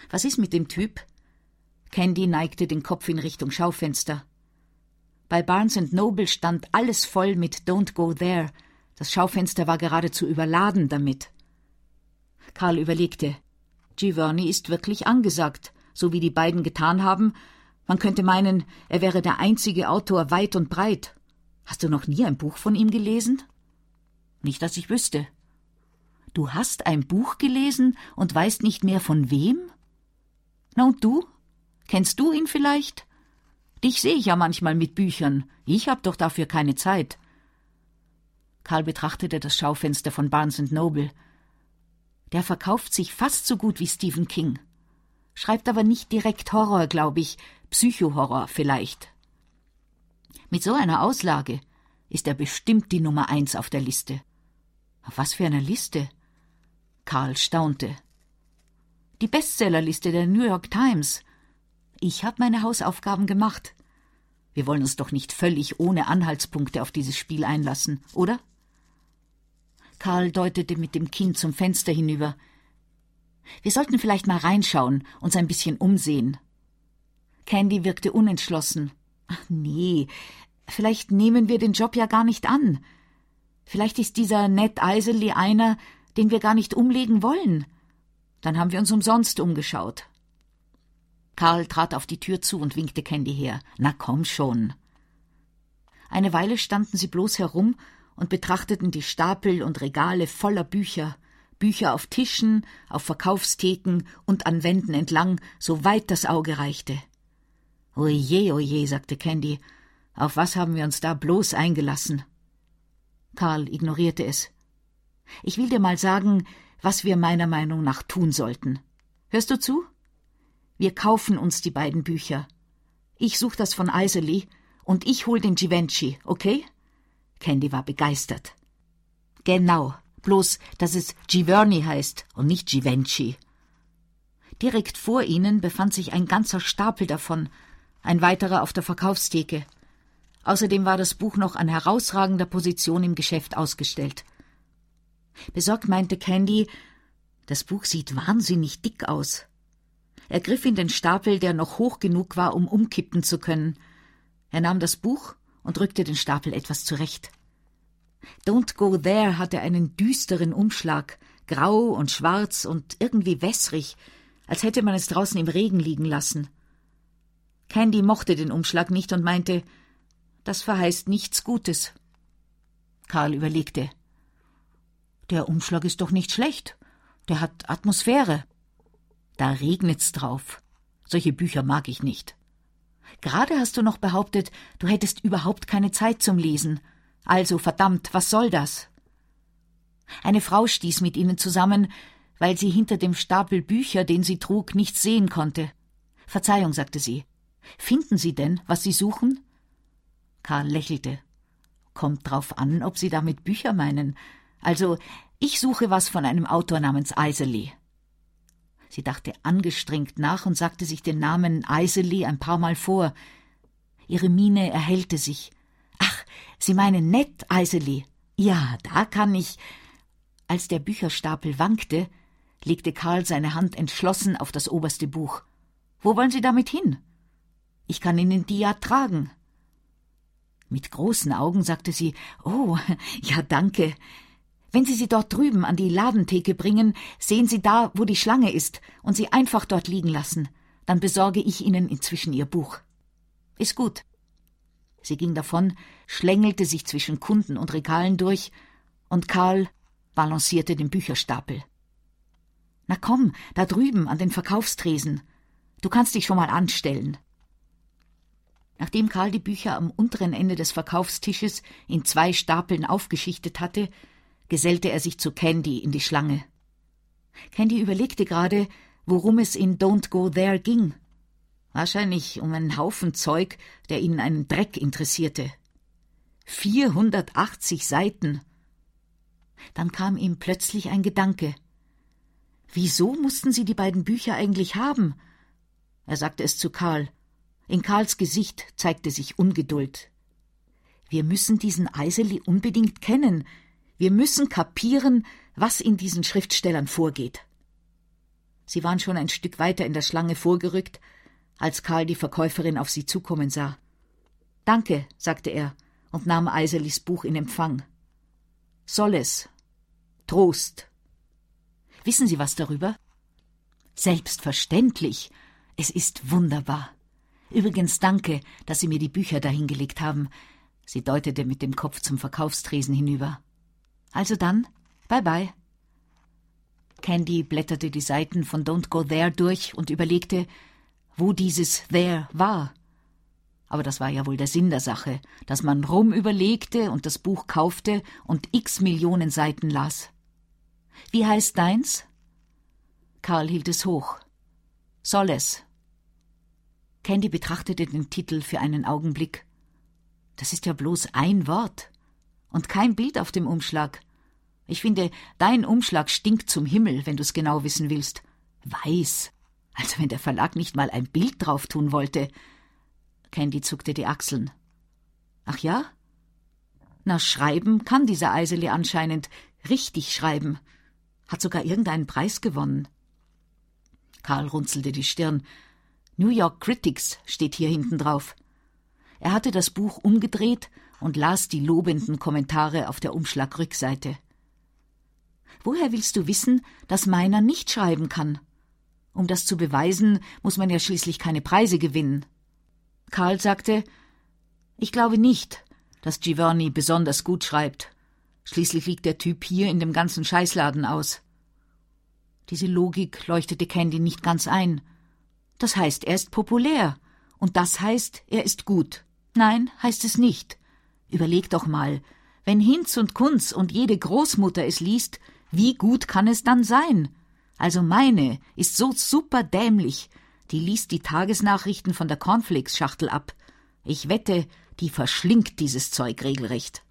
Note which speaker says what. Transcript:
Speaker 1: Was ist mit dem Typ? Candy neigte den Kopf in Richtung Schaufenster. Bei Barnes & Noble stand alles voll mit Don't Go There. Das Schaufenster war geradezu überladen damit. Karl überlegte. Giverny ist wirklich angesagt, so wie die beiden getan haben. Man könnte meinen, er wäre der einzige Autor weit und breit. Hast du noch nie ein Buch von ihm gelesen? Nicht, dass ich wüsste. Du hast ein Buch gelesen und weißt nicht mehr von wem? Na und du? Kennst du ihn vielleicht? Dich sehe ich ja manchmal mit Büchern. Ich habe doch dafür keine Zeit. Karl betrachtete das Schaufenster von Barnes & Noble. Der verkauft sich fast so gut wie Stephen King. Schreibt aber nicht direkt Horror, glaube ich. Psychohorror vielleicht. Mit so einer Auslage ist er bestimmt die Nummer 1 auf der Liste. Auf was für eine Liste? Karl staunte. Die Bestsellerliste der New York Times. Ich habe meine Hausaufgaben gemacht. Wir wollen uns doch nicht völlig ohne Anhaltspunkte auf dieses Spiel einlassen, oder? Karl deutete mit dem Kinn zum Fenster hinüber. Wir sollten vielleicht mal reinschauen, uns ein bisschen umsehen. Candy wirkte unentschlossen. Ach nee, vielleicht nehmen wir den Job ja gar nicht an. Vielleicht ist dieser Ned Iserly einer, den wir gar nicht umlegen wollen. Dann haben wir uns umsonst umgeschaut. Karl trat auf die Tür zu und winkte Candy her. Na komm schon. Eine Weile standen sie bloß herum und betrachteten die Stapel und Regale voller Bücher, Bücher auf Tischen, auf Verkaufstheken und an Wänden entlang, so weit das Auge reichte. Oje, sagte Candy, auf was haben wir uns da bloß eingelassen? Karl ignorierte es. Ich will dir mal sagen, was wir meiner Meinung nach tun sollten. Hörst du zu? Wir kaufen uns die beiden Bücher. Ich suche das von Iserly und ich hol den Givenchy, okay? Candy war begeistert. Genau, bloß, dass es Giverny heißt und nicht Givenchy. Direkt vor ihnen befand sich ein ganzer Stapel davon, ein weiterer auf der Verkaufstheke. Außerdem war das Buch noch an herausragender Position im Geschäft ausgestellt. Besorgt meinte Candy, das Buch sieht wahnsinnig dick aus. Er griff in den Stapel, der noch hoch genug war, um umkippen zu können. Er nahm das Buch und rückte den Stapel etwas zurecht. Don't Go There hatte einen düsteren Umschlag, grau und schwarz und irgendwie wässrig, als hätte man es draußen im Regen liegen lassen. Candy mochte den Umschlag nicht und meinte, das verheißt nichts Gutes. Karl überlegte. Der Umschlag ist doch nicht schlecht. Der hat Atmosphäre. Da regnet's drauf. Solche Bücher mag ich nicht. Gerade hast du noch behauptet, du hättest überhaupt keine Zeit zum Lesen. Also verdammt, was soll das? Eine Frau stieß mit ihnen zusammen, weil sie hinter dem Stapel Bücher, den sie trug, nichts sehen konnte. Verzeihung, sagte sie. Finden Sie denn, was Sie suchen? Karl lächelte. Kommt drauf an, ob Sie damit Bücher meinen. Also, ich suche was von einem Autor namens Iserly. Sie dachte angestrengt nach und sagte sich den Namen Iserly ein paar Mal vor. Ihre Miene erhellte sich. Ach, Sie meinen Ned Iserly. Ja, da kann ich. Als der Bücherstapel wankte, legte Karl seine Hand entschlossen auf das oberste Buch. Wo wollen Sie damit hin? Ich kann Ihnen die ja tragen. Mit großen Augen sagte sie, oh, ja, danke. Wenn Sie sie dort drüben an die Ladentheke bringen, sehen Sie da, wo die Schlange ist, und sie einfach dort liegen lassen. Dann besorge ich Ihnen inzwischen Ihr Buch. Ist gut. Sie ging davon, schlängelte sich zwischen Kunden und Regalen durch, und Karl balancierte den Bücherstapel. Na komm, da drüben an den Verkaufstresen. Du kannst dich schon mal anstellen. Nachdem Karl die Bücher am unteren Ende des Verkaufstisches in 2 Stapeln aufgeschichtet hatte, gesellte er sich zu Candy in die Schlange. Candy überlegte gerade, worum es in Don't Go There ging. Wahrscheinlich um einen Haufen Zeug, der ihn einen Dreck interessierte. 480 Seiten. Dann kam ihm plötzlich ein Gedanke. Wieso mussten sie die beiden Bücher eigentlich haben? Er sagte es zu Karl. In Karls Gesicht zeigte sich Ungeduld. Wir müssen diesen Iserly unbedingt kennen. Wir müssen kapieren, was in diesen Schriftstellern vorgeht. Sie waren schon ein Stück weiter in der Schlange vorgerückt, als Karl die Verkäuferin auf sie zukommen sah. »Danke«, sagte er und nahm Aiserlis Buch in Empfang. »Solace. Trost. Wissen Sie was darüber?« »Selbstverständlich. Es ist wunderbar. Übrigens danke, dass Sie mir die Bücher dahingelegt haben.« Sie deutete mit dem Kopf zum Verkaufstresen hinüber. »Also dann, bye bye.« Candy blätterte die Seiten von Don't Go There durch und überlegte, wo dieses There war. Aber das war ja wohl der Sinn der Sache, dass man rumüberlegte und das Buch kaufte und x Millionen Seiten las. »Wie heißt deins?« Karl hielt es hoch. »Solace.« Candy betrachtete den Titel für einen Augenblick. Das ist ja bloß ein Wort und kein Bild auf dem Umschlag. Ich finde, dein Umschlag stinkt zum Himmel, wenn du's genau wissen willst. Weiß. Also wenn der Verlag nicht mal ein Bild drauf tun wollte. Candy zuckte die Achseln. Ach ja? Na, schreiben kann dieser Aiserli anscheinend. Richtig schreiben. Hat sogar irgendeinen Preis gewonnen. Karl runzelte die Stirn. New York Critics steht hier hinten drauf. Er hatte das Buch umgedreht und las die lobenden Kommentare auf der Umschlagrückseite. Woher willst du wissen, dass meiner nicht schreiben kann? Um das zu beweisen, muss man ja schließlich keine Preise gewinnen. Karl sagte, ich glaube nicht, dass Giverny besonders gut schreibt. Schließlich liegt der Typ hier in dem ganzen Scheißladen aus. Diese Logik leuchtete Candy nicht ganz ein. Das heißt, er ist populär. Und das heißt, er ist gut. Nein, heißt es nicht. Überleg doch mal, wenn Hinz und Kunz und jede Großmutter es liest, wie gut kann es dann sein? Also meine ist so super dämlich. Die liest die Tagesnachrichten von der Cornflakes-Schachtel ab. Ich wette, die verschlingt dieses Zeug regelrecht.